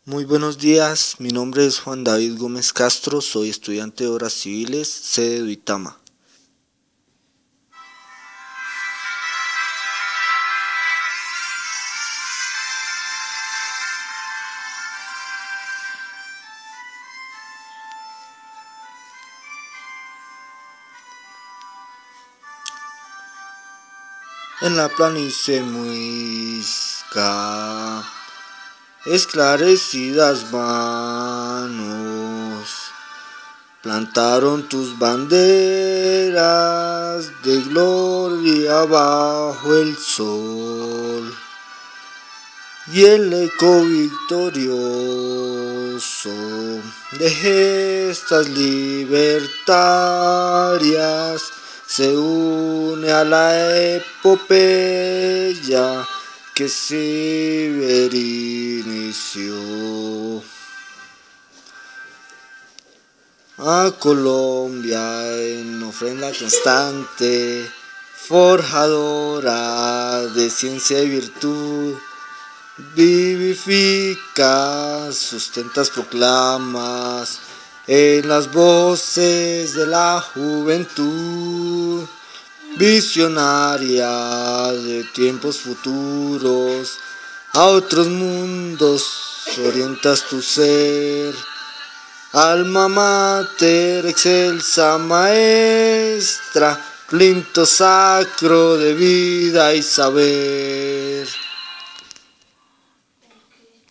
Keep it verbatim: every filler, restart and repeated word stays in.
Muy buenos días, mi nombre es Juan David Gómez Castro, soy estudiante de Obras Civiles, sede de Duitama. En la planicie muisca, esclarecidas manos, plantaron tus banderas de gloria bajo el sol. Y el eco victorioso de gestas libertarias se une a la epopeya que Siber inició. A Colombia en ofrenda constante, forjadora de ciencia y virtud, vivificas, sustentas, proclamas en las voces de la juventud, visionaria de tiempos futuros, a otros mundos orientas tu ser, alma mater, excelsa maestra, plinto sacro de vida y saber.